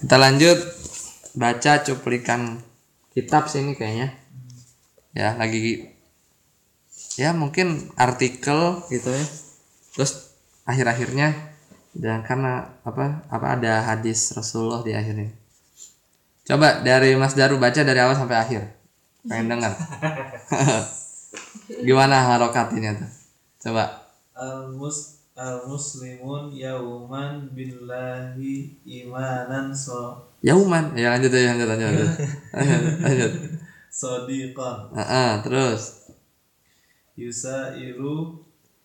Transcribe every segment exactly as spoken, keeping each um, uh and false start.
Kita lanjut baca cuplikan kitab sini kayaknya. Ya, lagi ya mungkin artikel gitu ya. Terus akhir-akhirnya dan karena apa? Apa ada hadis Rasulullah di akhirnya. Coba dari Mas Daru baca dari awal sampai akhir. Pengen dengar. Gimana harokatinya tuh? Coba. Al-mus al-muslimun yauman billahi imanan so Yauman. Ya lanjut ya lanjut lanjut. Lanjut. lanjut, lanjut. sodiqan Heeh, terus yusairu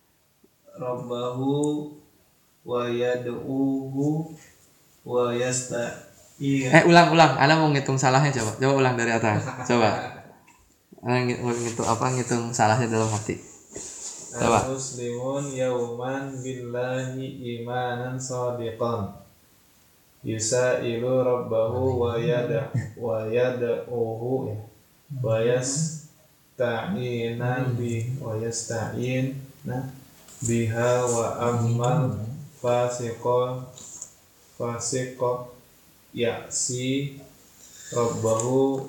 rabbahu wa yad'uhu wa yasta'in. Eh ulang-ulang, Ana mau ngitung salahnya coba. Coba ulang dari atas. Coba. Ana ng- mau ngitung apa ngitung salahnya dalam hati. Coba. Al-muslimun yauman billahi imanan sadiqan yusailu rabbahu wa yada wa yad'uhu wa yasta'ina bi wa yasta'ina biha wa ammal fasiqo fasiqo ya'si rabbahu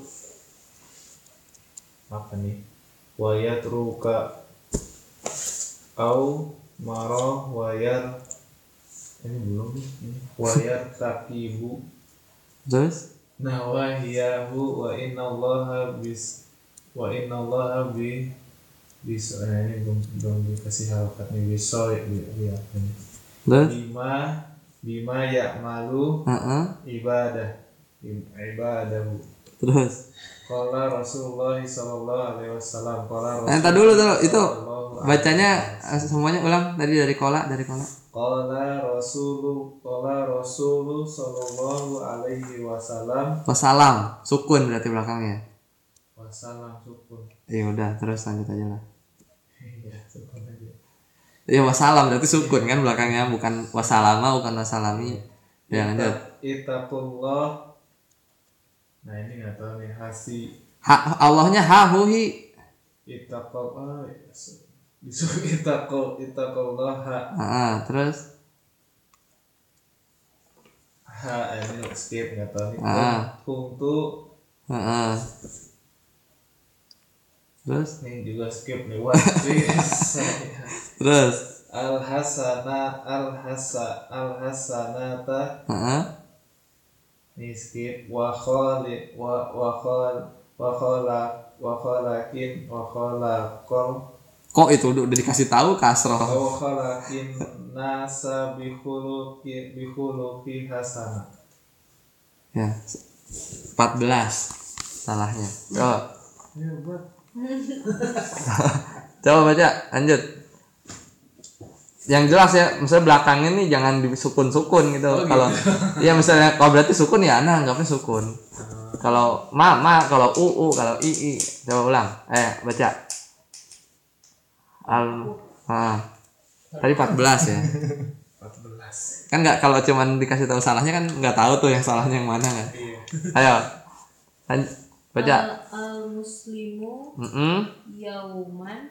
apa nih wa yatruka au marah wayar ini belum nih ini wayar takibu Terus? nawahiyahu wa inna allaha bis wa inna allaha bi bis nah ini belum belum dikasih harokat nih bisa ya lihat ini Terus? bima bima ya'malu Heeh. ibadah ibadahu. Terus. Qala Rasulullah sallallahu alaihi wasallam qala Eh, entar dulu tuh itu sallallahu alaihi bacanya wasallam. eh, semuanya ulang tadi dari kola dari kola. Qala Rasulu Qala Rasulu sallallahu alaihi wasallam Wassalam, sukun berarti belakangnya. wasallam sukun. Iya udah terus lanjut aja lah. Iya, sukun aja. Iya wassalam berarti sukun kan belakangnya bukan wassalama bukan wassalami. Ya lanjut. Ittaqullah. Nah, ini enggak tahu nih hasi Ha, Allahnya hahuhi. ittaqullah. Disuruh ittaqul ittaqullah ha, Ah, terus ha ini skip enggak tahu nih. Ah. Kuntu Heeh. Terus ini juga skip nih. What is terus al hasana al hasa al hasanata heeh. nih skip wa khali wa wa khal wa khala wa khalakin wa khalaqal Kok itu udah, udah dikasih tahu kasroh. wa khalakin nasa bi khuluqi bi khuluqi hasana. Ya. empat belas salahnya. Coba. Ya buat Coba baca, lanjut. Yang jelas ya, misalnya belakangnya nih jangan disukun-sukun gitu. Oh, Kalau iya misalnya kalau berarti sukun ya ana anggapnya sukun. Kalau ma ma, kalau u u, kalau i i. Coba ulang. Eh, baca. Al ah. Tadi empat belas ya. empat belas. Kan enggak kalau cuman dikasih tahu salahnya kan enggak tahu tuh yang salahnya yang mana kan. Iya. Ayo. Lanjut. Baca. Al muslimu Heeh. yauman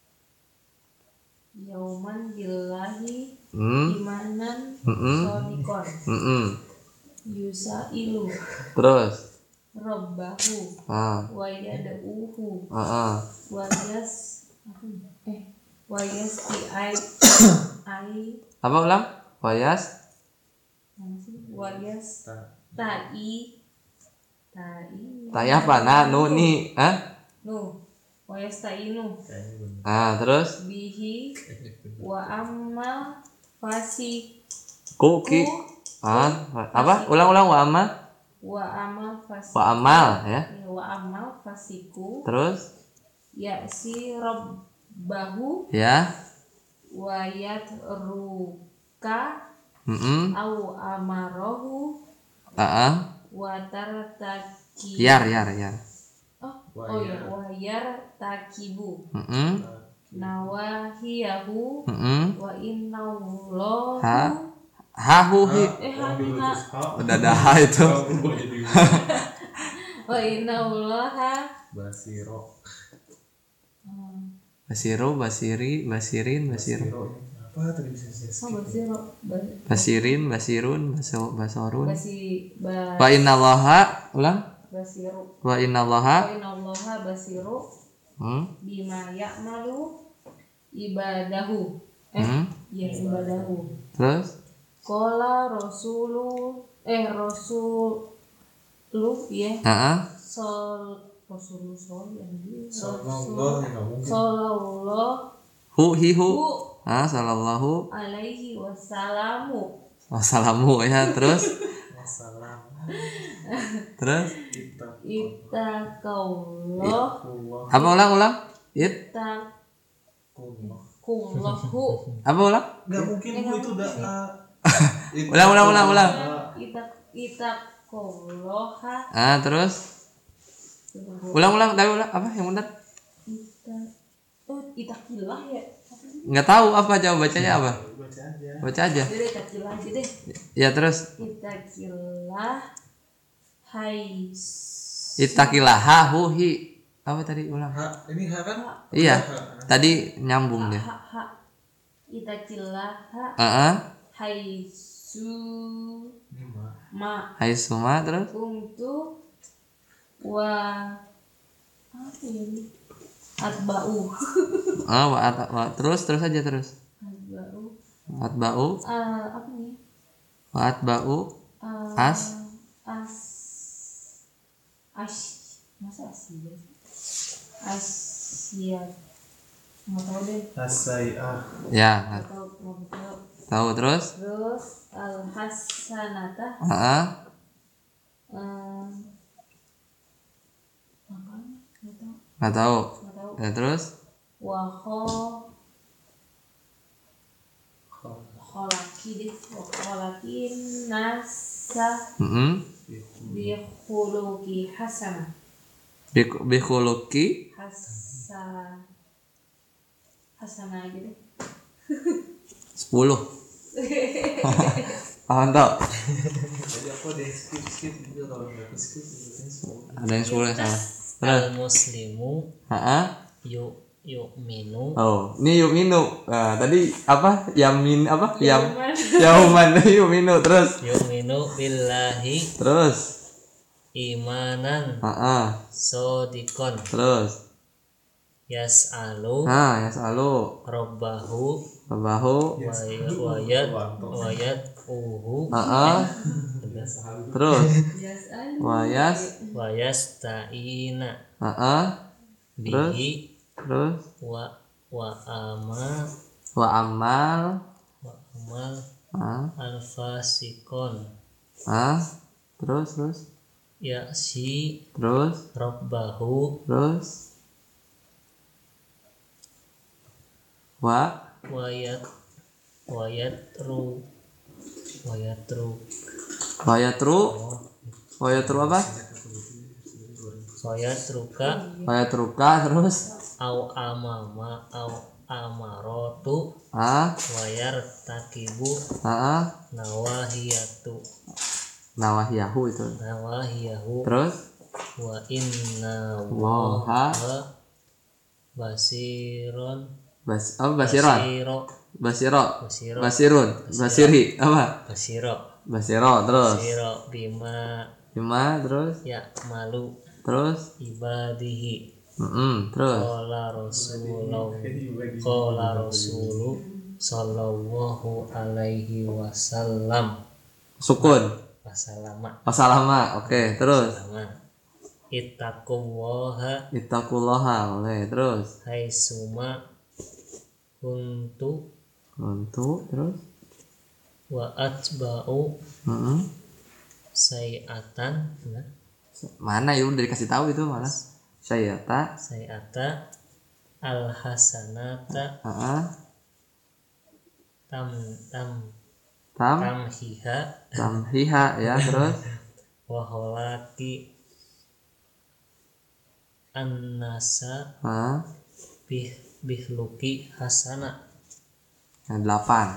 yauman billahi Hmm. imanan Mm-mm. sodikon Heeh. yusailu Terus. rabbahu Ah. wa yad'uhu Heeh. wa yas apa ya? eh wa yas ai ai Apa ulang? Wayas. mana sih wa yas tai tai Tai apa? Nah, nu ni. Hah? nu wa yas tainu Kayaknya benar. Ah, terus bihi wa amma fasi kuki. Ah, apa? Ulang-ulang wa amma. wa amal fasiku Wa amal ya. Ya, wa amal fasiku Terus ya si rabbahu ya. wa yatruka Heeh. au amarahu Heeh. wa tartaki Yar, yar, yar. oh, Wa oh yar. ya wa yar takibu Heeh. nawahiyahu Heeh. wa innallahu Ha. Hahuhi. eh ha ha Udah dah itu. wa innallaha Basiro. hmm, Basiru, basiri, basirin, basiru. Basiro ini apa Apa tadi bisa saya Oh, skip? basiro. Ba- Basirin, basirun, baso, basorun. Basi ba, Wa innallaha, ulang. basiru. Wa innallaha. Wa innallaha basiru Hmm. bima ya'malu ibadahu. Eh, Hmm. iya ibadahu. Terus Qala rasulu eh rasul lu ya. heeh. Sol rasul sol yang di Sallallahu nggak mungkin. sallallahu Hu hi hu. Ah, sallallahu alaihi wasallamu. wassalamu ya, terus Wassalam. terus Kita Ittaqallah Allah apa ulang ulang? It Allah. kullahu. apa ulang? Nggak mungkin bu itu udah ah. Itu- Ulang ulang ulang ulang. Itak ittaqallah. Ah, terus ulang ulang tapi ulang apa yang benar? Ita oh itakillah ya. Nggak tahu apa, coba bacanya apa? Baca aja. Baca aja. Jadi itakillah aja deh. Ya terus Itakillah hai ittaqillaha hu hi. Apa tadi ulang? Ha, ini ha kan? Iya. Ha. Tadi nyambung deh. ha ha itakillah Heeh. hai su Lima. ma Hai Suma terus untuk wa apa ya ini atba'u ah wa, at- wa- terus terus aja terus. atba'u Atba'u Ah, apa nih wa atba'u Ah, as as as masa Asia Asia nggak tahu deh Asai'ah. ya nggak tahu nggak tahu tahu terus. terus al hasanata Heeh. um, apa nggak tahu Nggak tahu. nggak tahu Ya terus waho kholaki deh kholakin nasa heeh. bikhuluki hasanah Bi bi khuluqi hasa hasanah aja deh sepuluh. Mantap. Jadi aku ada yang skip skip juga kalau nggak ke skip biasanya semua. Ada yang sepuluh yang salah. Terus Al muslimu heeh. yu yu'minu Oh, ini yuk minu. Nah, tadi apa? Yamin apa? Yam Yauman. Yauman yuk minu terus. yu'minu billahi Terus. imanan Heeh. sodikon Terus. yas'alu Nah, ya selalu robbahu bahu. wayat wayat uhu Heeh. Terus. Biasanya Wayas. wayas ta'ina Heeh. Terus? bihi Terus wa wa ama wa amal. wa amal Ah. alfasikon Ah. Terus terus. ya'si Terus robbahu terus. Wa wayat wayat ru wayat ru wayatru. Wayatru apa? wayat ruka Wayatruka terus. au amama au amarotu Ah. wayar takibu Ah. nawahiyatu Nawahiyahu itu. nawahiyahu Terus wa inna Waha. wa basiron bas apa basiron? basiro Basiro. basiro Basirun. Basiri apa? basiro Basiro terus. basiro bima Lima terus. ya malu Terus. ibadihi Mm-mm, terus. qala rasulullah qala rasulu sallallahu alaihi wasallam Sukun. wasalama Wasalama. Oke, terus. wasalama ittaqullaha Ittaqullaha. Oke, terus. haitsuma kuntu Untuk terus. wa atba'u Mm-mm. sayiatan nah, Mana ya udah dikasih tahu itu mana? Sayata. sayata al hasanata Heeh. tam tam Tam. tamhiha Tamhiha ya terus. wa holaki annasa Hah? bih bihluki hasana Yang delapan.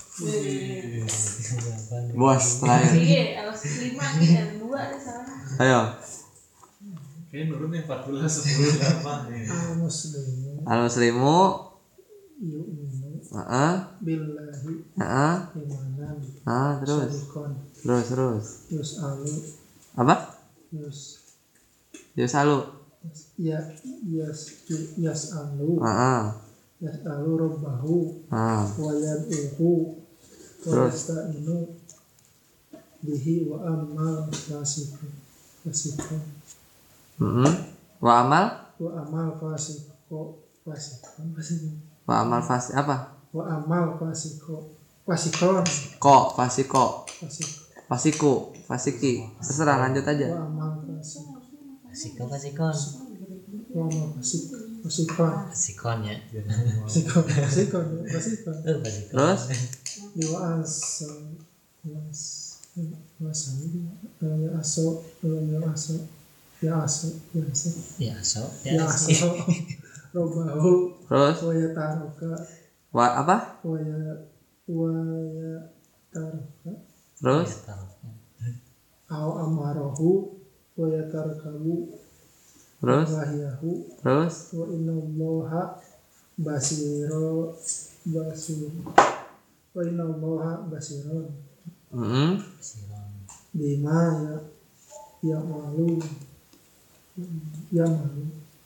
Bos terakhir. iya alas lima nih yang dua ada salah Ayo. Kayaknya nurunnya empat belas sepuluh apa nih? Al muslimu Heeh. billahi Heeh. imanan Ah, terus. syarikon Terus terus. yus'alu Apa? yus Ya selalu. ya yas yas'alu Heeh. yas'alu rabbahu Ah. wa yad'uhu wa Terus. yasta'inu bihi wa amal fasiqun fasiqun Heeh. Wa amal wa amal fasiqo fasiqun fasiqun wa amal fas apa? wa amal fasiqo fasikon Kok fasiko. fasik Fasiku, fasiki. Terserah lanjut wa aja. amal fasik Fasikon fasikon wa amal fasik fasikon fasikon ya. fasikon fasikon fasikon Eh fasikon. Terus Dewa asal mas masal ya aso ya aso ya aso ya aso Ya so. ya aso robahu terus waya taroka wa apa? waya waya taroka Terus au amarohu waya tarkabu terus wahiyahu terus wa inna allaha basiro basir wa inna allaha basirun Heeh. bima ya ya malu ya malu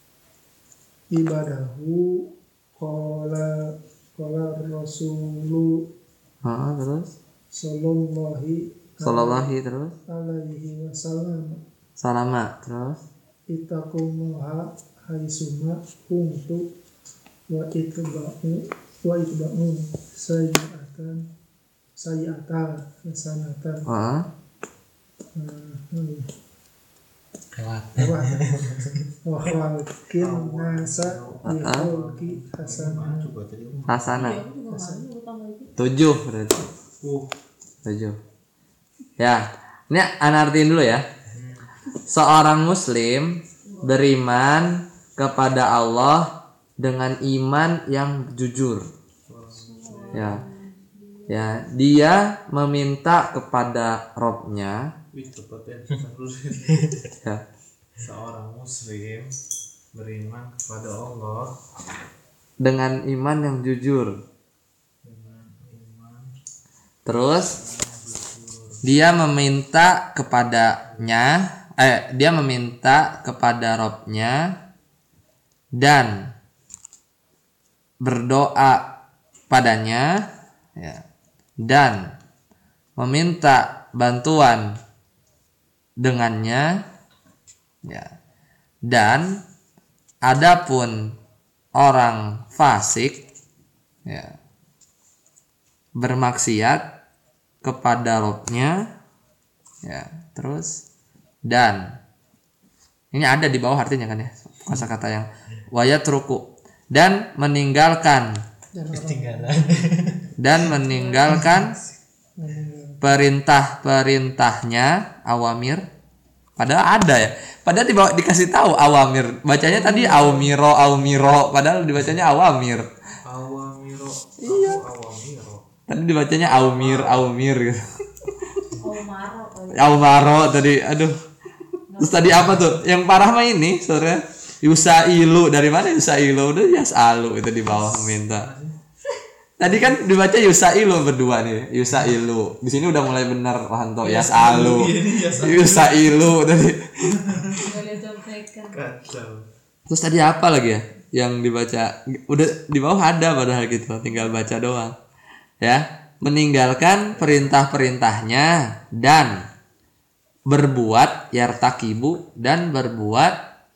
ibadahu qala qala rasulu Heeh, terus sallallahu sallallahu terus alaihi wasallam salama terus itaqullaha haitsuma kuntu wa itba'u wa itba'u sayyatan sayyatan hasanatan Heeh. Hmm. Kelak. Apa? Wa khalqin nasa bi khalqi hasanah. Hasana Iya, aku juga nggak ada utang lagi. tujuh berarti tujuh ya. Ini ana artiin dulu ya. Seorang muslim beriman kepada Allah dengan iman yang jujur. Ya. Ya, dia meminta kepada Robnya. Wih, cepet ya. Ya. Seorang muslim beriman kepada Allah Dengan iman yang jujur. dengan iman Terus dia meminta kepadanya, eh dia meminta kepada Robnya dan berdoa padanya, ya, dan meminta bantuan dengannya, ya, dan adapun orang fasik, ya, bermaksiat kepada Robnya, ya, terus dan ini ada di bawah artinya kan ya, kosakata yang wayatruku dan meninggalkan Ketinggalan. dan meninggalkan perintah-perintahnya awamir. Padahal ada ya, padahal dibawa, dikasih tahu awamir, bacanya tadi awmiro awmiro, padahal dibacanya awamir. awamiro. Iya. Awamiro. Tadi dibacanya awmir awmir gitu. Oh, maro kali. Awmaro tadi, aduh. Terus tadi apa tuh? Yang parah mah ini sebenarnya yusailu, dari mana yusailu? Udah yasalu itu di bawah minta. Tadi kan dibaca yusailu berdua nih, yusailu. Di sini udah mulai benar Wahanto, yasalu. Yusailu tadi. Nggak lihat contekan. Kacau. Terus tadi apa lagi ya yang dibaca? Udah di bawah ada padahal gitu, tinggal baca doang. Ya, meninggalkan perintah-perintahnya dan berbuat yartakibu dan berbuat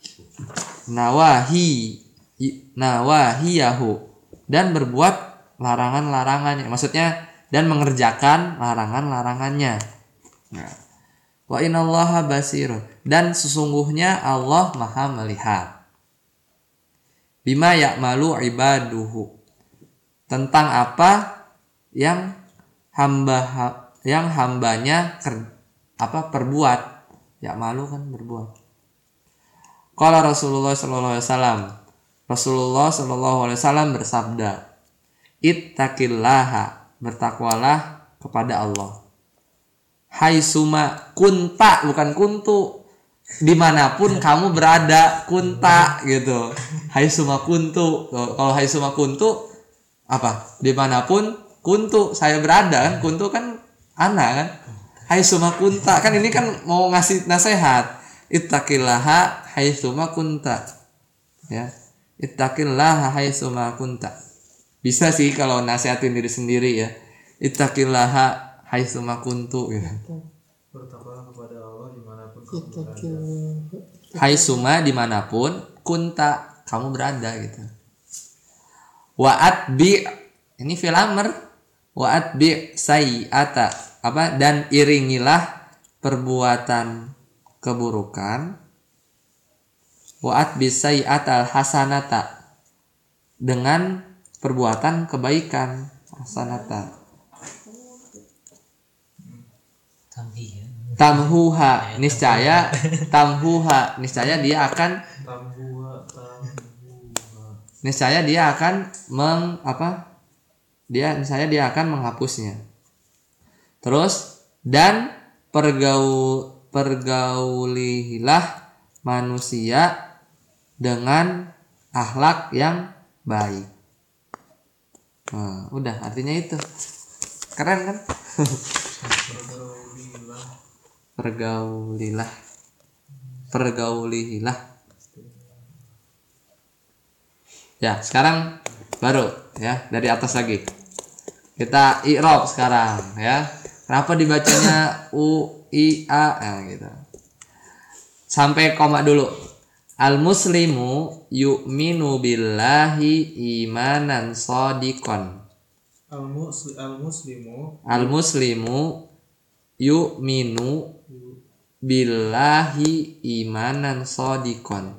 nawahi nawahiyahu dan berbuat larangan-larangannya, maksudnya dan mengerjakan larangan-larangannya. Nah, wa inallaha basir, dan sesungguhnya Allah Maha melihat. Bima ya'malu ibaduhu, tentang apa yang hamba yang hambanya ker, apa perbuat. Ya'malu kan berbuat. Qala Rasulullah sallallahu alaihi wasallam, Rasulullah sallallahu alaihi wasallam bersabda, ittaqillaha, bertakwalah kepada Allah. Haitsuma kunta, bukan kuntu, dimanapun kamu berada, kunta gitu. Haitsuma kuntu. Kalau haitsuma kuntu apa? Dimanapun kuntu saya berada kan, kuntu kan anak kan. Hai suma kunta kan ini kan mau ngasih nasihat. Ittaqillaha hai suma kunta. Ya. Ittaqillaha hai suma kunta. Bisa sih kalau nasihatin diri sendiri ya. Ittaqillaha hai suma kuntu gitu. Bertakwalah kepada Allah dimanapun kamu Kita berada. kira Hai suma dimanapun kunta kamu berada gitu. Wa'at bi ini fil amr. Wa'at bi sayyata apa dan iringilah perbuatan keburukan. Wa'at bi sayyatal hasanata dengan perbuatan kebaikan hasanata. Tamhi ya. Tamhuha niscaya tamhuha niscaya dia akan Tambuha, tambuha. niscaya dia akan meng apa dia niscaya dia akan menghapusnya. Terus dan pergaul pergaulilah manusia dengan akhlak yang baik. Nah, udah artinya itu keren kan? Pergaulilah. Pergaulilah pergaulilah. Ya sekarang baru ya dari atas lagi kita i'rab sekarang ya. Kenapa dibacanya u i a nah, gitu sampai koma dulu. Al muslimu yu'minu billahi imanan shadiqan. Al muslim al muslimu Al muslimu yu'minu billahi imanan shadiqan.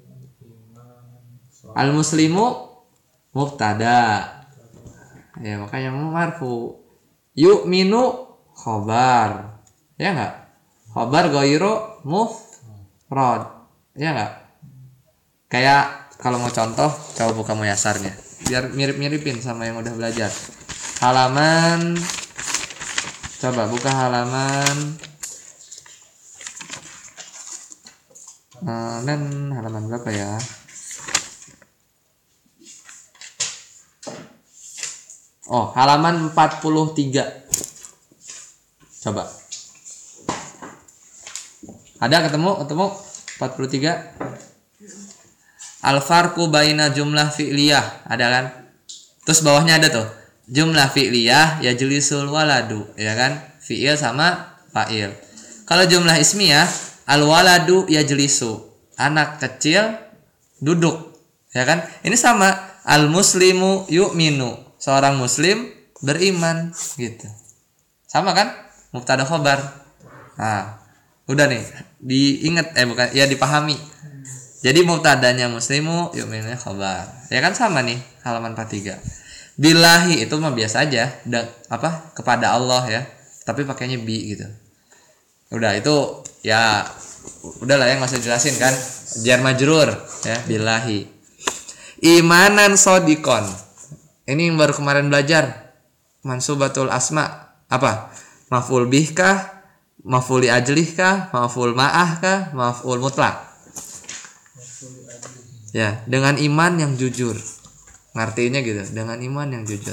Al muslimu mubtada ya makanya marfu. Yu'minu khobar ya enggak, khobar ghairu mufrad ya enggak. Kayak kalau mau contoh coba buka muyasarnya biar mirip-miripin sama yang udah belajar. Halaman coba buka halaman uh, dan halaman berapa ya? Oh, halaman empat puluh tiga. Coba. Ada ketemu? Ketemu? empat puluh tiga. Al-farqu baina jumlah fi'liyah. Ada kan? Terus bawahnya ada tuh. Jumlah fi'liyah yajlisul waladu, ya kan? Fi'il sama fa'il. Kalau jumlah ismiyah, al-waladu yajlisu. Anak kecil duduk, ya kan? Ini sama. Al-muslimu yu'minu. Seorang muslim beriman gitu. Sama kan? Mubtada khobar. Nah, udah nih, diingat eh bukan ya dipahami. Jadi mubtadanya muslimu yu'minu khobar. Ya kan sama nih halaman empat puluh tiga. Billahi itu mah biasa aja, da, apa? Kepada Allah ya. Tapi pakainya bi gitu. Udah itu ya udahlah ya enggak usah jelasin kan. Jar majrur ya billahi. Imanan sodikon. Ini yang baru kemarin belajar. Mansubatul asma apa? Maf'ul bih kah? Maf'ul li ajlih kah? Maf'ul ma'ah kah? Maf'ul mutlak. Ya, dengan iman yang jujur. Ngartinya gitu, dengan iman yang jujur.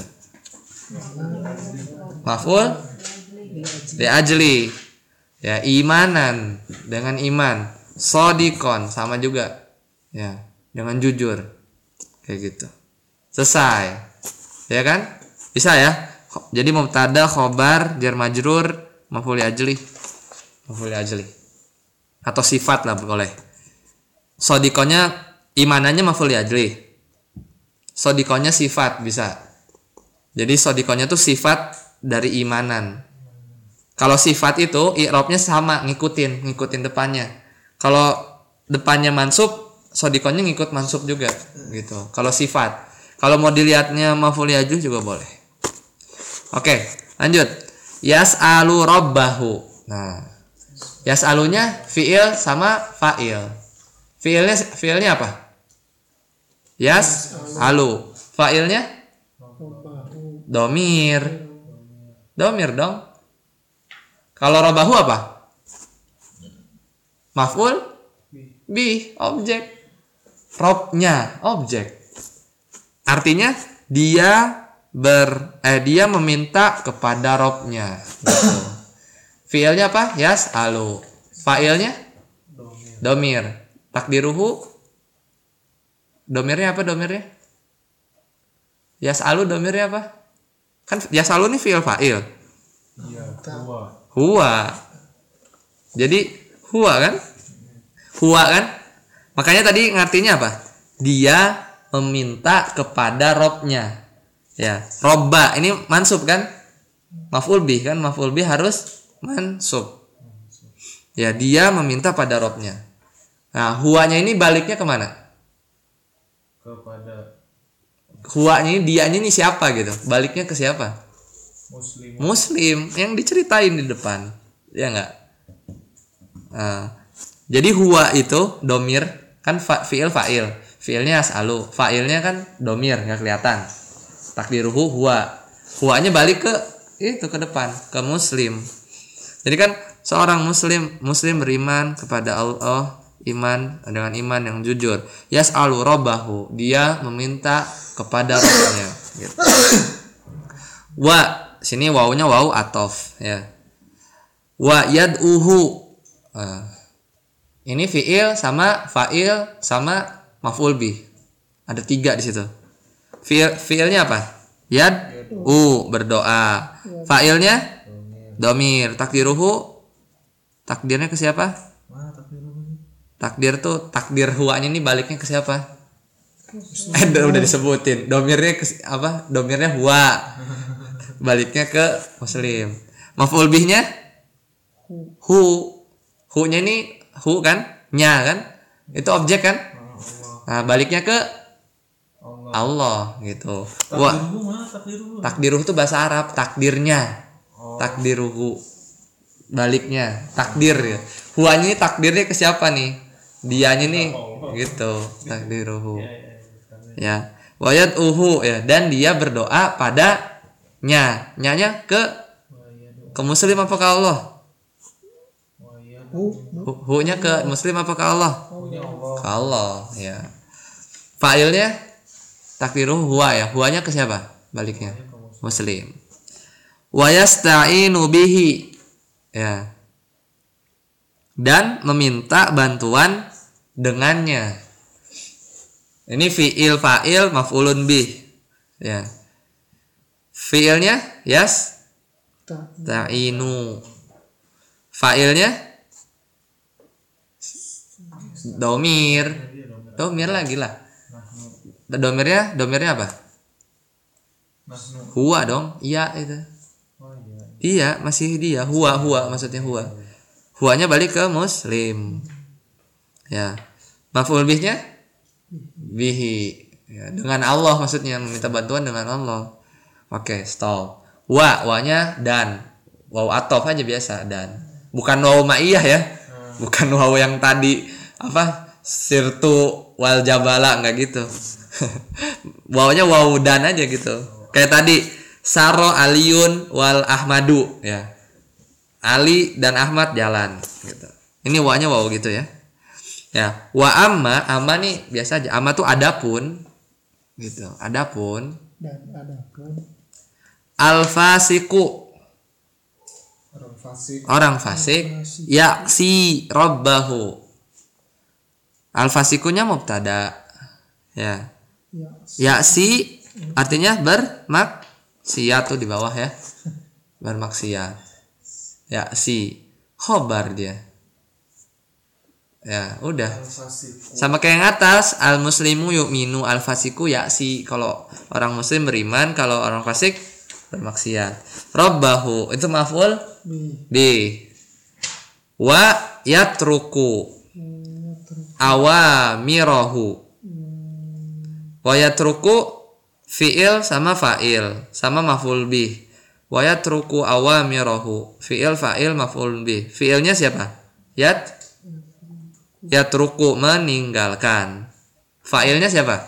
Maf'ul li ajli. Ya, imanan dengan iman. Sodikon sama juga. Ya, dengan jujur. Kayak gitu. Selesai. Ya kan? Bisa ya? Jadi mubtada, khobar, jar majrur, maf'ul li ajli. Maf'ul li ajli. Atau sifat lah boleh. Sodikonnya imanannya maf'ul li ajli. Sodikonnya sifat bisa. Jadi sodikonnya tuh sifat dari imanan. Kalau sifat itu i'rabnya sama, ngikutin, ngikutin depannya. Kalau depannya mansub, sodikonnya ngikut mansub juga gitu. Kalau sifat. Kalau mau dilihatnya maf'ul li ajli juga boleh. Oke, lanjut. Yas'alu rabbahu. Nah, yas'alunya fi'il sama fa'il. Fi'ilnya fi'ilnya apa? Yas'alu. Fa'ilnya domir. Domir dong. Kalau rabbahu apa? Maf'ul bi, objek. Robnya objek. Artinya dia ber eh dia meminta kepada Robnya gitu. Fiilnya apa? Yas'alu. Fa'ilnya domir. Takdiruhu domirnya apa domirnya? Yas'alu domirnya apa? Kan yas'alu nih fiil fa'il. Iya, huwa. Huwa. Jadi huwa kan? Huwa kan? Makanya tadi ngartinya apa? Dia meminta kepada Robnya. Ya, robba ini mansub kan? Maf'ul bih kan? Maf'ul bih harus mansub. Ya, dia meminta pada Robnya. Nah, huwanya ini baliknya kemana? Kepada Huwanya ini dianya ini siapa gitu? Baliknya ke siapa? muslim. Muslim yang diceritain di depan. Ya enggak? Nah, jadi huwa itu domir kan fa, fiil fa'il. Fiilnya as'alu. Fa'ilnya kan domir nggak kelihatan. Takdiruhu huwa. Huwanya balik ke itu ke depan ke muslim. Jadi kan seorang muslim muslim beriman kepada Allah, iman dengan iman yang jujur. Yas'alu rabbahu, dia meminta kepada Rabbnya gitu. Wa sini wawunya wawu atof ya. Wa yad'uhu. Nah, ini fiil sama fa'il sama maf'ul bih. Ada tiga di situ. Fiil fiilnya apa? Yad u berdoa. Fa'ilnya domir. Takdiruhu takdirnya ke siapa? Mana takdiruhu? Takdir tuh takdir huwanya ini baliknya ke siapa? Eh udah disebutin. Domirnya ke apa? Domirnya huwa. Baliknya ke muslim. Maf'ul bihnya hu. Hu-nya ini hu kan? Nya kan? Itu objek kan? Nah, baliknya ke Allah. Allah gitu. Wa Takdiruhu mana takdiruhu? takdiruhu itu bahasa Arab, takdirnya. Oh. Takdiruhu. Baliknya takdir ya. Huwanya ini takdirnya ke siapa nih? Dianya nih gitu. Takdiruhu. Ya. Wayat uhu ya, dan dia berdoa pada nya. Nyanya ke ke muslim apa ke Allah? Hu, Hu- Hu-nya ke muslim apa ke Allah? Punya Allah. Ke Allah ya. Fa'ilnya takdiruhu huwa ya. Huwanya ke siapa? Baliknya muslim. Wa yasta'inu bihi ya. Dan meminta bantuan dengannya. Ini fi'il fa'il maf'ulun bih ya. Fi'ilnya yas ta, ta'inu. Fa'ilnya domir. Domir lagi lah. Domirnya domirnya apa? Nahnu. Huwa dong. Iya itu. Oh iya. Iya, masih dia. Huwa, huwa maksudnya huwa. Huwanya balik ke muslim. Ya. Maf'ul bihnya bihi. Ya, dengan Allah maksudnya meminta bantuan dengan Allah. Oke, stop. Wa, wa-nya dan. Waw atof aja biasa dan. Bukan waw ma'iyah ya. Bukan waw yang tadi apa? Sirtu wal jabala enggak gitu. Wawnya waw dan aja gitu. Kayak tadi Saro Aliun wal Ahmadu ya. Ali dan Ahmad jalan gitu. Ini wa-nya waw gitu ya. Ya, wa amma, amma nih biasa aja. Amma tuh adapun gitu. Adapun dan ada pun al-fasiku Orang fasik. orang fasik ya si robbahu. Al-fasikunya mubtada ya. ya Ya si artinya bermaksiat tuh di bawah ya. Bermaksiat. Ya si khobar dia. Ya, udah. Fasik. Sama kayak yang atas, al muslimu yu'minu, al fasiku ya si. Kalau orang muslim beriman, kalau orang fasik bermaksiat. Rabbahu itu maf'ul bi bi. Wa yatruku awamirahu. Wa yatruku fi'il sama fa'il sama maf'ul bih. Wa yatruku awamirahu fi'il fa'il maf'ul bih. Fi'ilnya siapa? Yat yatruku meninggalkan. Fa'ilnya siapa?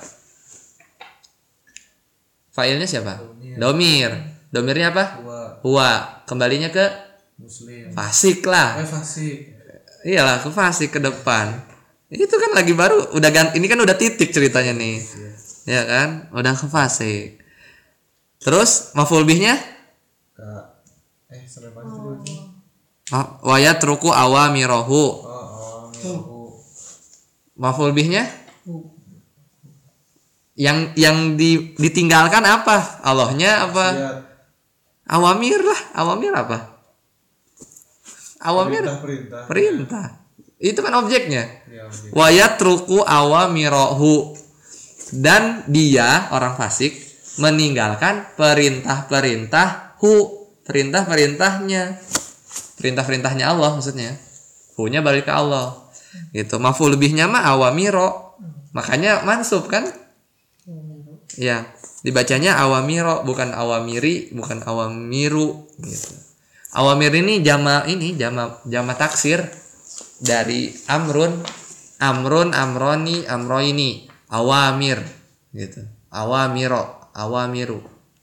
Fa'ilnya siapa? Domir. Domirnya apa? Huwa. Huwa. Kembalinya ke Muslim. fasik lah. Eh fasik. Iyalah ke fasik ke depan. Itu kan lagi baru udah ganti. Ini kan udah titik ceritanya nih. Ya kan? Udah ke fasik. Terus maf'ul bihnya Ka eh sampai mana tadi? wa yatruku awamirahu. Oh, awamirahu. Maf'ul bihnya Oh, yang yang di, ditinggalkan apa? Allahnya apa? Maksiat. Awamir lah. Awamir apa? Awamir Perintah-perintah. perintah. Itu kan objeknya. Ya, oke. Wa yatruku awamirahu. Dan dia orang fasik meninggalkan perintah-perintah hu, perintah-perintahnya. Perintah-perintahnya Allah maksudnya. Hu-nya balik ke Allah. Gitu. Maf'ul bihnya mah awamiro. Makanya mansub kan? Ya, dibacanya awamiro bukan awamiri, bukan awamiru gitu. Awamir ini jama ini jama jama taksir dari amrun, amrun, amroni, amroini, awamir gitu. Awamiro, awamiru.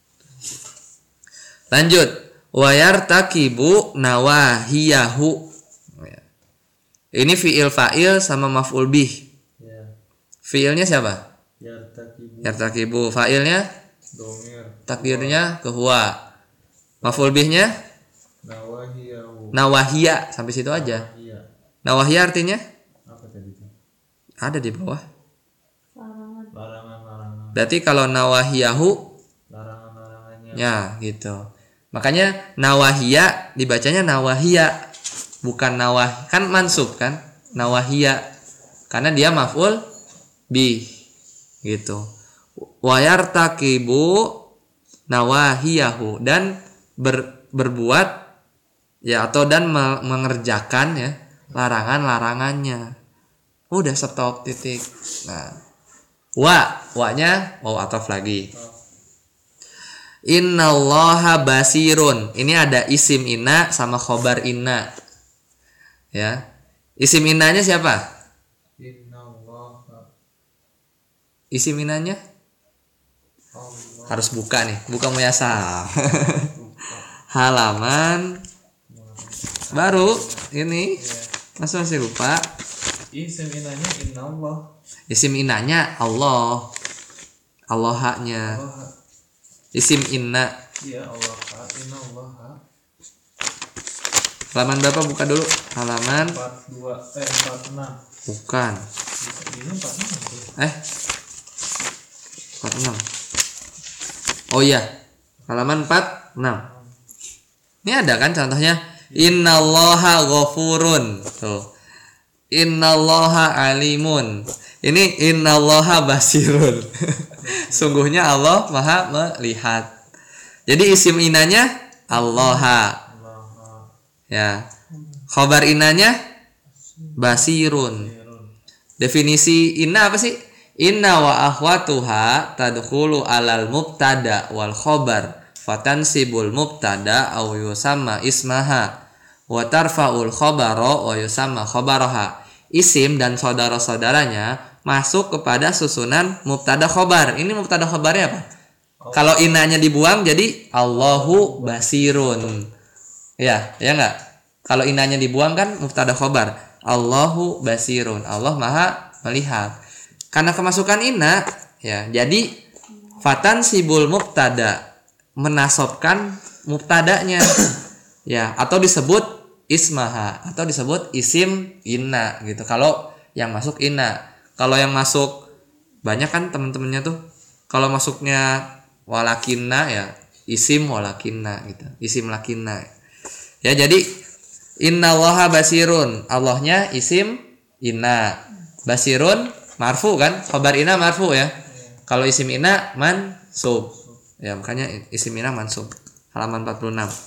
Lanjut, wayartakibu nawahiyahu. Ini fiil fa'il sama maf'ul bih. Ya. Fiilnya siapa? Yartakibu. Yartakibu. Fa'ilnya Domir. takdirnya ke huwa. Maf'ul bihnya Nawahiyahu. nawahia, sampai situ aja. Iya. Nawahia artinya Apa tadi itu? ada di bawah. Larangan. Larangan-larangan. Berarti kalau nawahiyahu Larangan-larangannya. ya gitu. Makanya nawahia dibacanya nawahia, bukan nawah, kan mansub kan? Nawahia. Karena dia maf'ul bih. Gitu. Wayartakibu nawahiyahu, dan ber, berbuat ya atau dan me- mengerjakan ya larangan-larangannya. Udah stop titik. Nah, wa, wa-nya mau ataf lagi. Innallaha basirun. Ini ada isim inna sama khobar inna. Ya. Isim innanya siapa? Innallaha Isim innanya Allah. harus buka nih, buka muyasal. Halaman baru ini. Masa masih lupa? Isim inanya innallah. Isim innanya Allah. Allahnya. Allah. Isim inna. Iya Allah. Innallaha. Halaman berapa buka dulu? Halaman empat puluh dua eh empat puluh enam. bukan. Ini empat puluh enam tuh. Eh. empat puluh enam. Oh iya. Halaman empat puluh enam. Ini ada kan contohnya? Innallaha ghafurun. Tuh. Innallaha alimun. Ini innallaha basirun. Sungguhnya Allah Maha melihat. Jadi isim inanya Allaha. Allah. Ya. Khobar inanya basirun. Definisi inna apa sih? Inna wa akhwatuha tadkhulu alal mubtada wal khobar fatansibul mubtada aw yusamma ismaha wa tarfa'ul khobaro wa yusamma khobaraha. Isim dan saudara-saudaranya masuk kepada susunan mubtada khobar. Ini mubtada khobarnya apa? Kalau inanya dibuang jadi Allahu basirun. Ya, ya enggak? Kalau inanya dibuang kan mubtada khobar. Allahu basirun. Allah Maha melihat. Karena kemasukan inna, ya, jadi fatan sibul mubtada, menasobkan mubtadanya. Ya, atau disebut ismaha, atau disebut isim inna gitu. Kalau yang masuk inna. Kalau yang masuk banyak kan teman-temannya tuh. Kalau masuknya walakinna ya isim walakinna gitu. Isim lakinna. Ya, jadi innallaha basirun. Allahnya isim inna. Basirun marfu kan? Khabar inna marfu ya. Kalau isim inna mansub. Ya, makanya isim inna mansub. Halaman empat puluh enam.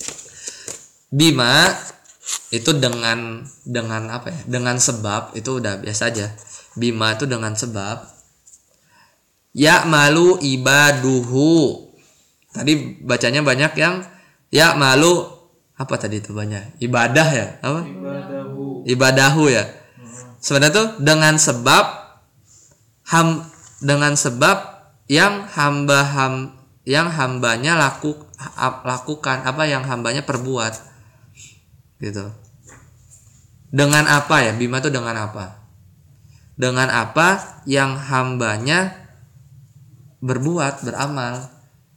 Bima itu dengan dengan apa ya? Dengan sebab itu udah biasa aja. Bima itu dengan sebab. Ya malu ibaduhu. Tadi bacanya banyak yang ya malu apa tadi itu banyak? Ibadah ya? Apa? Ibadahu. Ibadahu ya. Sebenarnya tuh dengan sebab ham dengan sebab yang hamba ham yang hambanya laku lakukan apa yang hambanya perbuat gitu. Dengan apa ya? Bima itu dengan apa? Dengan apa yang hambanya berbuat, beramal.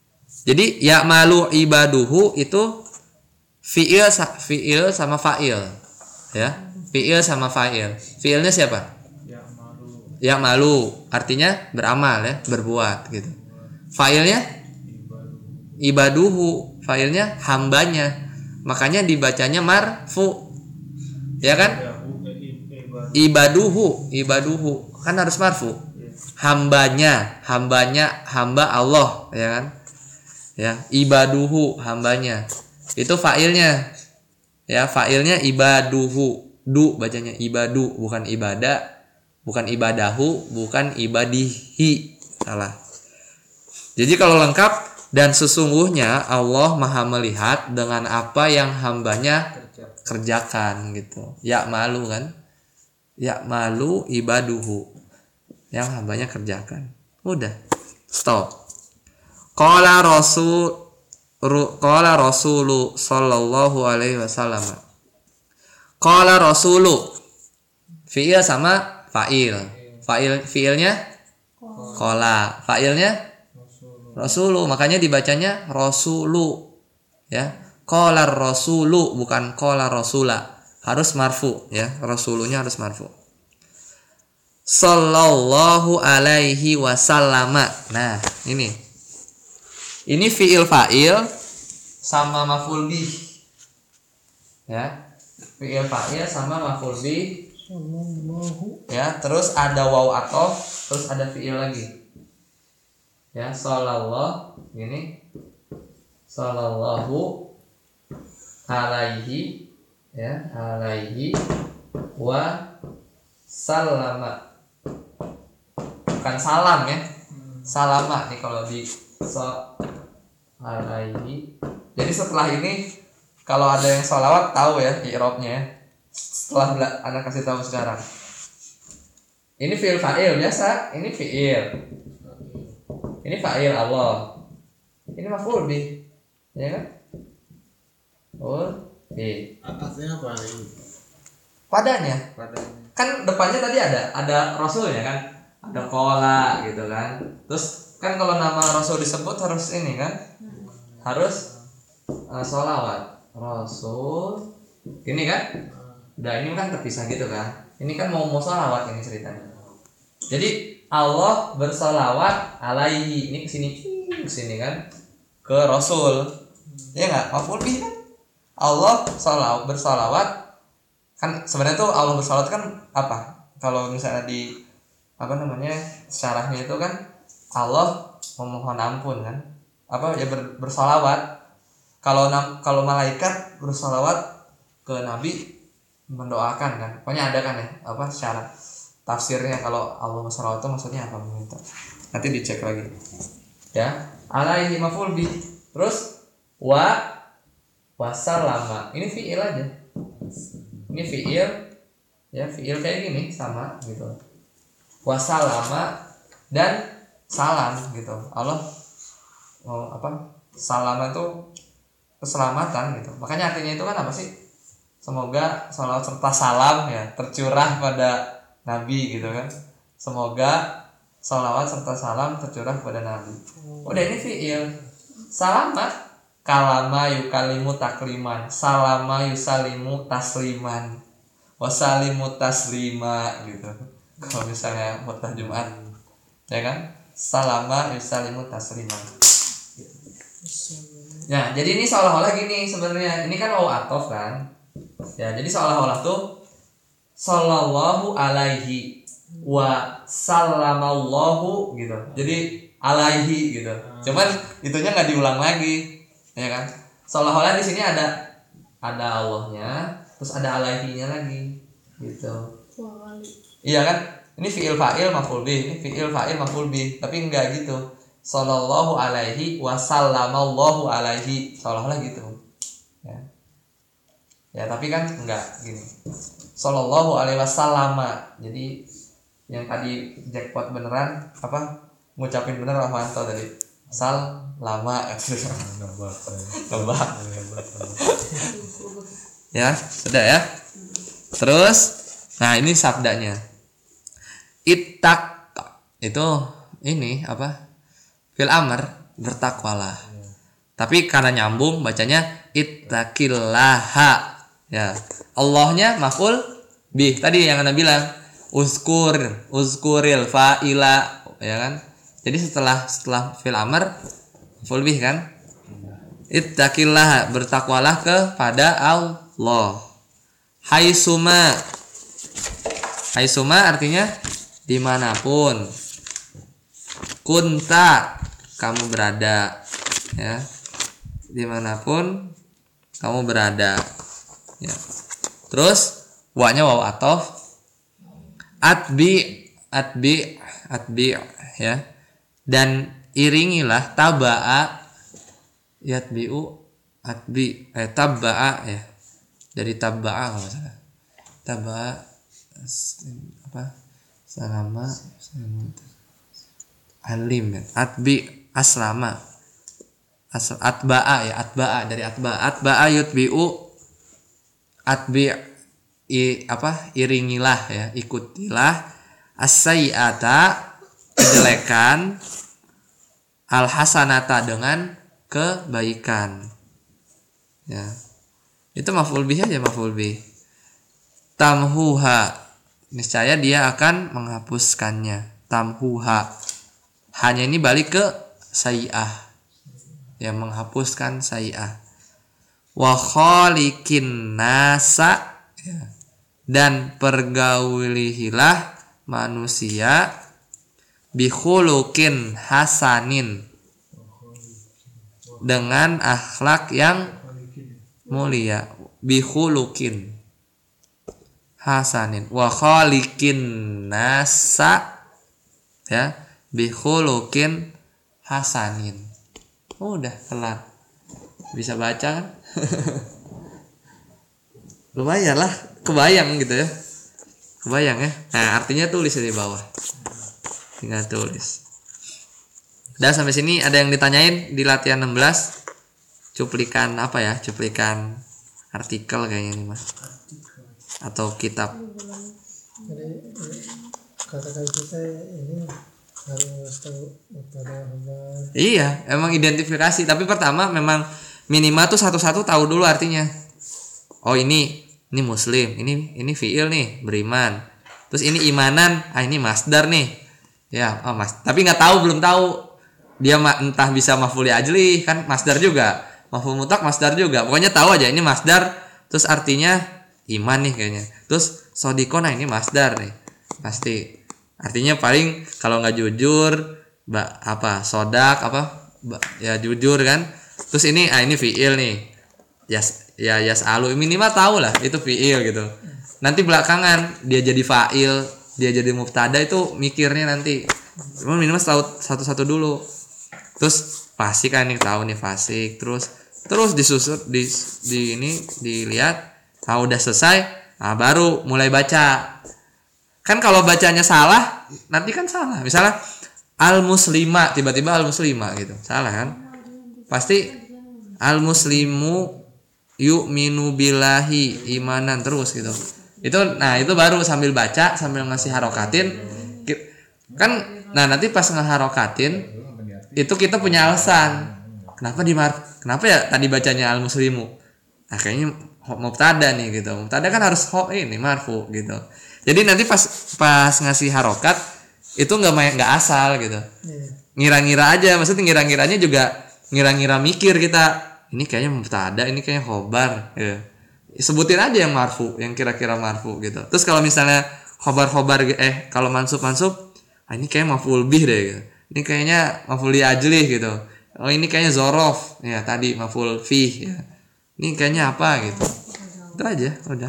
Jadi ya'malu ibaduhu itu fi'il fi'il sama fa'il. Ya. Fi'il sama fa'il. Fi'ilnya siapa? Ya malu. Ya'malu artinya beramal ya, berbuat gitu. Fa'ilnya ibaduhu, fa'ilnya hambanya. Makanya dibacanya marfu. Ya kan? Ya hu eh, ibadu. Ibaduhu, ibaduhu kan harus marfu. Hambanya, hambanya, hamba Allah, ya kan? Ya, ibaduhu, hambanya. Itu fa'ilnya. Ya, fa'ilnya ibaduhu. Du bacanya ibadu, bukan ibadah, bukan ibadahu, bukan ibadihi. Salah. Jadi kalau lengkap, dan sesungguhnya Allah Maha melihat dengan apa yang hambanya kerjakan gitu. Ya malu kan? Ya malu ibaduhu, yang hambanya kerjakan. Udah. Stop. Qala rasul ru, qala rasulu sallallahu alaihi wasallam. Qala rasulu. Fi'il sama fa'il. Fa'il fi'ilnya qala, fa'ilnya rasulu, makanya dibacanya rasulu. Ya. Qala rasulu bukan qala rasula. Harus marfu ya, rasulunya harus marfu. Sallallahu alaihi wasallama. Nah, ini. Ini fi'il fa'il sama maf'ul bih. Ya. Fi'il fa'il sama maf'ul bih. Ya, terus ada waw atau terus ada fi'il lagi. Ya, sallallahu ini. Sallallahu alaihi ya, alaihi wa sallama. Bukan salam ya. Salama nih kalau di so alaihi. Jadi setelah ini kalau ada yang sholawat tahu ya i'rabnya ya. Setelah bela- anak kasih tahu sekarang. Ini fi'il fa'il biasa, ini fi'il. Ini fa'il Allah. Ini maf'ul bih. Ya kan? Oh, bih. Atasnya apa ini? Padanya. Padanya. Kan depannya tadi ada ada rasul ya kan, ada kola gitu kan. Terus kan kalau nama rasul disebut harus ini kan, harus uh, sholawat rasul ini kan. Udah ini kan terpisah gitu kan. Ini kan mau mau sholawat ini ceritanya. Jadi Allah bersolawat alaihi, ini kesini kesini kan ke rasul, ya nggak? Maf'ul bih kan. Allah sholawat bersolawat kan, sebenarnya tuh Allah bersolawat kan apa? Kalau misalnya di apa namanya syarahnya itu kan Allah memohon ampun kan, apa ya ber, bersolawat. Kalau kalau malaikat bersolawat ke Nabi mendoakan kan, pokoknya ada kan ya apa syarat tafsirnya. Kalau Allah bersolawat itu maksudnya apa, meminta, nanti dicek lagi ya. Alaihi maf'ul bih, terus wa wasallama ini fi'il aja. Ini fi'il ya, fi'il kayak gini sama gitu. Wasallama dan salam gitu. Allah oh, apa? Salama itu keselamatan gitu. Makanya artinya itu kan apa sih? Semoga salawat serta salam ya tercurah pada Nabi gitu kan. Semoga salawat serta salam tercurah pada Nabi. Udah ini fi'il. Salama kalama yukalimu takliman, salama yusalimu tasliman, wasalimu taslima gitu. Kalau misalnya khutbah Jumat, ya kan? Salama yusalimu tasliman. Ya, jadi ini seolah-olah gini sebenarnya. Ini kan waw atof kan? Ya, jadi seolah-olah tuh sallallahu alaihi wa sallamallahu gitu. Jadi alaihi gitu. Cuman itunya nggak diulang lagi. Ya kan, seolah-olah di sini ada ada Allahnya, terus ada alaihinya lagi, gitu. Iya kan, ini fi'il fa'il maf'ul bih, ini fi'il fa'il maf'ul bih, tapi enggak gitu. Sallallahu alaihi wa sallamallahu alaihi, seolah-olah gitu. Ya, ya tapi kan enggak gini. Sallallahu alaihi wasallama. Jadi yang tadi jackpot beneran apa? Ngucapin bener Rahmanto tadi. Sal lama nebak ya sudah ya. Terus nah ini sabdanya ittaq itu ini apa fil amr bertakwalah Tapi karena nyambung bacanya ittaqillaha. Ya. Allahnya maf'ul bih. Tadi yang Anda bilang uzkur, uzkuril fa'ila, ya kan? Jadi setelah setelah fil amr maf'ul bih kan? Ittaqillaha, bertakwalah kepada Allah. Haitsuma. Haitsuma artinya dimanapun. Kunta, kamu berada, ya. Dimanapun kamu berada, ya. Terus wa-nya waw atof, atbi, atbi, atbi, ya. Dan iringilah, taba'a, yatbi'u, atbi, eh taba'a, ya. Dari taba'a kalau salah. Taba'a apa? Salama, alim, ya. Atbi aslama. Asal atba'a, ya, atba'a dari atba'a, atba'a yutbi'u, atbi' i, apa? Iringilah, ya, ikutilah as-sayyi'ata, kejelekan, al-hasanata, dengan kebaikan, ya. Itu maf'ul bih aja, maf'ul bih. Tamhuha, niscaya dia akan menghapuskannya. Tamhuha, hanya ini balik ke sayyi'ah, yang menghapuskan sayyi'ah. Wa khaliqin nasa, ya. Dan pergaulihilah manusia bi khuluqin hasanin, dengan akhlak yang mulia. Bi khuluqin hasanin wa khaliqin nasa, ya, bi khuluqin hasanin. Oh, udah kelar. Bisa baca kan? Lumayan lah, kebayang gitu ya. Kebayang ya. Nah, artinya tulis di bawah. Tinggal tulis. Udah sampai sini ada yang ditanyain di latihan enam belas? Cuplikan apa ya? Cuplikan artikel kayaknya nih, Mas. Atau kitab. Jadi kata-kata kita ini harus tahu mubtada khabar. Iya, emang identifikasi. Tapi pertama memang minimal tuh satu-satu tahu dulu artinya. Oh, ini ini muslim, ini ini fiil nih, beriman. Terus ini imanan, ah ini masdar nih. Ya, oh mas. Tapi nggak tahu, belum tahu. Dia entah bisa maf'ul ajli kan masdar juga, maf'ul mutlaq masdar juga. Pokoknya tahu aja ini masdar, terus artinya iman nih kayaknya. Terus sodikona ini masdar nih. Pasti. Artinya paling kalau nggak jujur, ba, apa sodak apa, ba, ya jujur kan. Terus ini, ah ini fiil nih, yas ya yas alu, minimal tahu lah itu fiil gitu. Nanti belakangan dia jadi fa'il, dia jadi mubtada, itu mikirnya nanti. Cuma minimal tahu satu-satu dulu. Terus fasik kan nih, tahu nih fasik. Terus terus disusun di di ini dilihat, ah udah selesai, ah baru mulai baca. Kan kalau bacanya salah, nanti kan salah. Misalnya al-muslima, tiba-tiba al-muslima gitu. Salah kan? Pasti al-muslimu yu'minu billahi, imanan terus gitu. Itu nah itu baru sambil baca, sambil ngasih harokatin. Kan nah nanti pas ngeharokatin itu kita punya alasan. Kenapa di mar kenapa ya tadi bacanya al-muslimu? Nah, kayaknya mubtada nih gitu. Mubtada kan harus ho ini marfu gitu. Jadi nanti pas pas ngasih harokat itu nggak main nggak asal gitu, ngira-ngira aja, maksudnya ngira-ngiranya juga ngira-ngira mikir kita, ini kayaknya mubtada, ini kayaknya khobar, ya. Sebutin aja yang marfu, yang kira-kira marfu gitu. Terus kalau misalnya khobar-khobar eh kalau mansub-mansub, ah ini kayaknya maf'ul bih deh gitu. Ini kayaknya maf'ul li ajlih gitu. Oh ini kayaknya zorof, ya tadi maf'ul fih, ya. Ini kayaknya apa gitu. Itu aja, udah.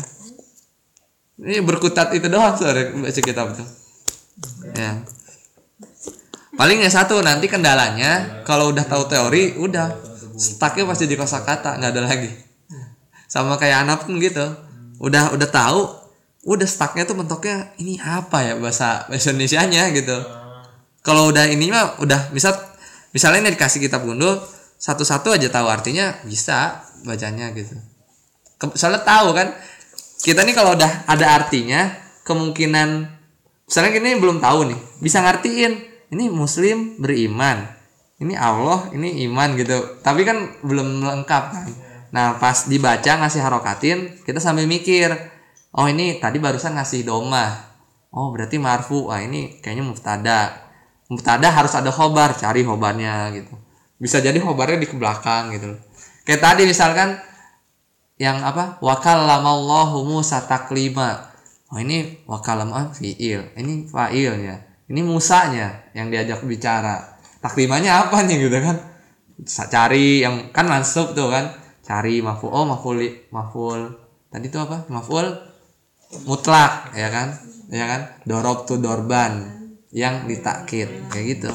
Ini berkutat itu doang sore baca kitab tuh. Ya. Paling ya satu, nanti kendalanya kalau udah tahu teori udah stucknya pasti di kosakata, nggak ada lagi. Sama kayak anak pun gitu. Udah udah tahu, udah stucknya tuh mentoknya ini apa ya bahasa bahasa Indonesianya gitu. Kalau udah ini mah udah misal misalnya ini dikasih kitab gundul satu-satu aja tahu artinya bisa bacanya gitu. Soalnya tahu kan kita nih kalau udah ada artinya, kemungkinan misalnya ini belum tahu nih, bisa ngertiin ini muslim beriman, ini Allah, ini iman gitu. Tapi kan belum lengkap kan. Nah, pas dibaca ngasih harokatin, kita sambil mikir, oh ini tadi barusan ngasih domah. Oh, berarti marfu. Ah, ini kayaknya mubtada. Mubtada harus ada khobar, cari khobarnya gitu. Bisa jadi khobarnya di belakang gitu. Kayak tadi misalkan yang apa? Wa kallamallahu Musa taklima. Oh, ini wa kallama fiil. Ini fa'ilnya. Ini Musanya yang diajak bicara. Taklimanya apa nih gitu kan? Cari yang kan mansub tuh kan. Cari maf'ul, oh maf'ul maf'ul. Tadi itu apa? Maf'ul mutlak ya kan? Ya kan? Dorob tu dorban yang ditakkid kayak gitu.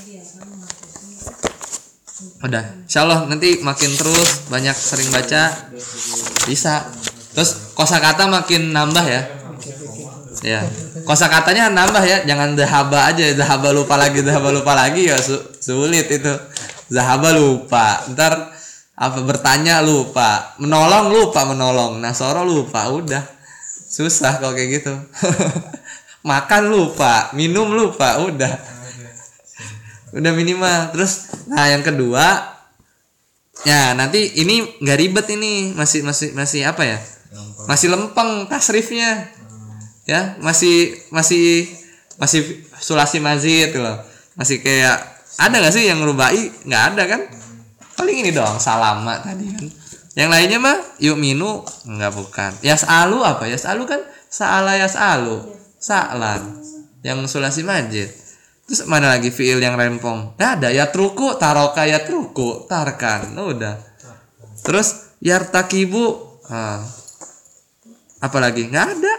Udah, insyaallah nanti makin terus banyak sering baca bisa. Terus kosakata makin nambah ya. Ya. Kosakatanya nambah ya, jangan dahaba aja, dahaba lupa lagi, dahaba lupa lagi ya su- sulit itu. Dahaba lupa, ntar apa bertanya lupa, menolong lupa menolong, nasoro lupa, udah susah kalau kayak gitu. Makan lupa, minum lupa, udah, udah minimal. Terus, nah yang kedua, ya nanti ini nggak ribet ini, masih masih masih apa ya, masih lempeng tasrifnya. Ya masih masih masih sulasi mazid loh, masih kayak ada nggak sih yang rubai? Nggak ada kan, paling ini doang salama tadi kan, yang lainnya mah yuk minu nggak, bukan yasalu. Apa yasalu kan saala yasalu sa'lan yang sulasi mazid. Terus mana lagi fiil yang rempong? Nggak ada. Yatruku taroka yatruku tarkan, udah. Terus yartakibu, ah. apa lagi? Nggak ada.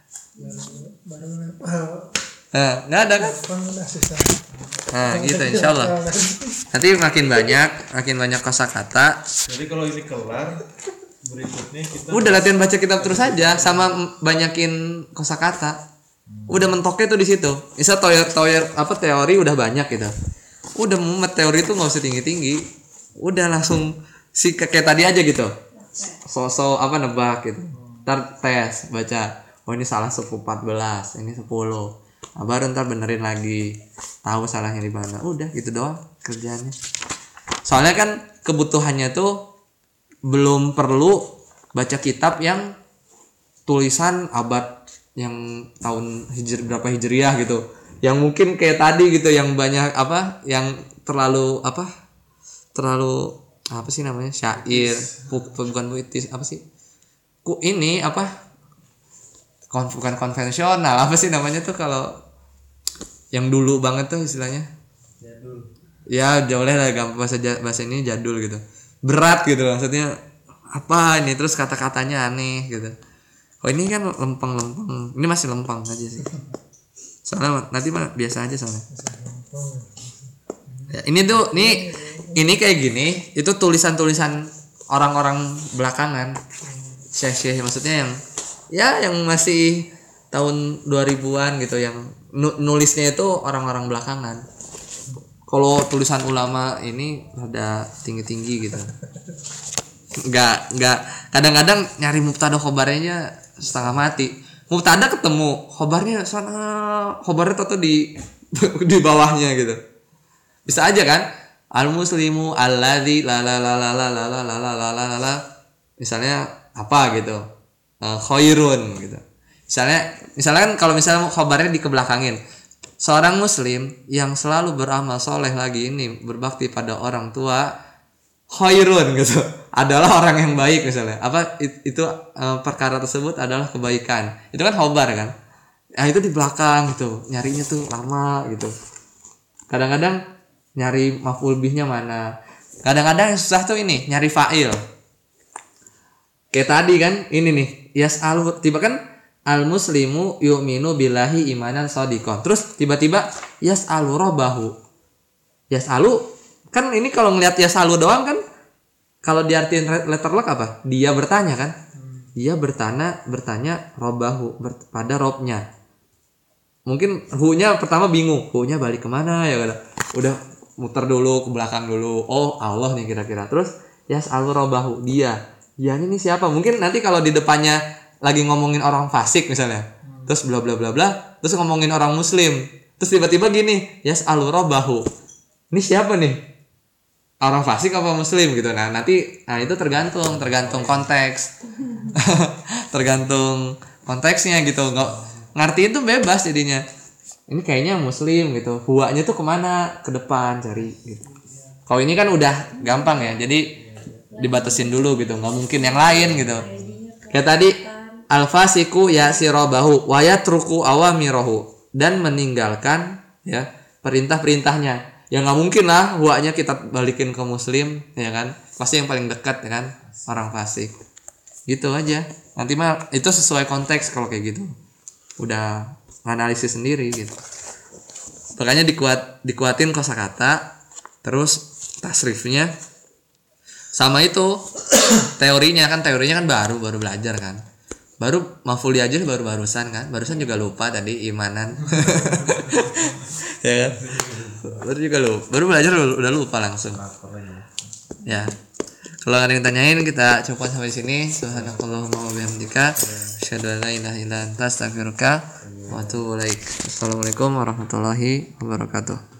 Nah, nggak ada kan? Nah, gitu insyaallah. Nanti makin banyak, makin banyak kosakata. Jadi kalau ini kelar, berikutnya kita Udah latihan baca kitab terus aja, sama banyakin kosakata. Udah mentoknya tuh di situ. Misal toyer toyer apa teori udah banyak gitu. Udah mumet teori itu nggak usah tinggi tinggi. Udah langsung si kayak tadi aja gitu. So-so apa nebak gitu. Ntar tes baca. Oh ini salah sepuluh empat belas, ini sepuluh. Nah, baru ntar benerin lagi. Tahu salahnya di mana. Udah gitu doang kerjaannya. Soalnya kan kebutuhannya tuh belum perlu baca kitab yang tulisan abad yang tahun hijri berapa hijriah gitu. Yang mungkin kayak tadi gitu yang banyak apa? Yang terlalu apa? Terlalu apa sih namanya? Syair, bukan puitis, apa sih? Ku ini apa? Kon, bukan konvensional, apa sih namanya tuh kalau yang dulu banget tuh istilahnya? jadul. Ya jauh lah gampang, bahasa bahasa ini jadul gitu, berat gitu maksudnya apa ini, terus kata-katanya aneh gitu. Oh ini kan lempeng-lempeng, ini masih lempeng aja sih. Soalnya nanti mah biasa aja soalnya. Ya, ini tuh, ini ini kayak gini, itu tulisan-tulisan orang-orang belakangan, syekh-syekh maksudnya yang ya yang masih tahun dua ribuan gitu, yang nulisnya itu orang-orang belakangan. Kalau tulisan ulama ini rada tinggi-tinggi gitu. Enggak, enggak, kadang-kadang nyari mubtada khobarnya setengah mati. Mubtada ketemu, khobarnya sana, khobarnya tuh di di bawahnya gitu. Bisa aja kan? Al muslimu alladzi la la la la la la la la la la la. Misalnya apa gitu. Uh, khairun gitu. Misalnya misalnya kan kalau misalnya khobarnya dikebelakangin. Seorang muslim yang selalu beramal soleh lagi ini berbakti pada orang tua, khairun gitu. Adalah orang yang baik misalnya. Apa itu uh, perkara tersebut adalah kebaikan. Itu kan khobar kan. Nah, itu di belakang gitu. Nyarinya tuh lama gitu. Kadang-kadang nyari maf'ul bihnya mana. Kadang-kadang yang susah tuh ini, nyari fa'il. Kayak tadi kan, ini nih, yas'alu, tiba kan al muslimu yu'minu billahi imanan shadiqan. Terus tiba-tiba yas'alu rabbahu. Yas'alu kan ini kalau ngelihat yas'alu doang kan, kalau diartiin letter lock apa? Dia bertanya kan? Dia bertanya bertanya rabbahu ber, pada robnya. Mungkin hu-nya pertama bingung, hu-nya balik kemana ya udah. Udah muter dulu ke belakang dulu. Oh, Allah nih kira-kira. Terus yas'alu rabbahu, dia. Dia ini siapa? Mungkin nanti kalau di depannya lagi ngomongin orang fasik misalnya, hmm. terus bla bla bla bla, terus ngomongin orang muslim, terus tiba-tiba gini, yas'alu rabbahu. Ini siapa nih? orang fasik apa muslim gitu. Nah nanti nah itu tergantung tergantung konteks tergantung konteksnya gitu. Nggak ngerti itu bebas jadinya, ini kayaknya muslim gitu, huwanya tuh kemana, ke depan cari gitu. Kalau ini kan udah gampang ya, jadi dibatasin dulu gitu, nggak mungkin yang lain gitu. Kayak tadi al-fasiku yasirobahu wa yatruku awamirahu, dan meninggalkan ya perintah-perintahnya. Ya nggak mungkin lah huwanya kita balikin ke muslim ya kan, pasti yang paling dekat ya kan orang fasik. Gitu aja. Nanti mah itu sesuai konteks kalau kayak gitu. Udah analisis sendiri gitu. Makanya dikuat dikuatin kosakata, terus tasrifnya sama itu teorinya kan teorinya kan baru baru belajar kan. Baru maf'ul aja baru barusan kan. Barusan juga lupa tadi imanan. Ya kan? Baru juga lupa. Baru belajar udah lupa langsung. Ya. Kalau ada yang tanyain kita coba sampai sini. Subhanakallahumma wa bihamdika asyhadu an la ilaha illa anta astaghfiruka wa atubu ilaik. Assalamualaikum warahmatullahi wabarakatuh.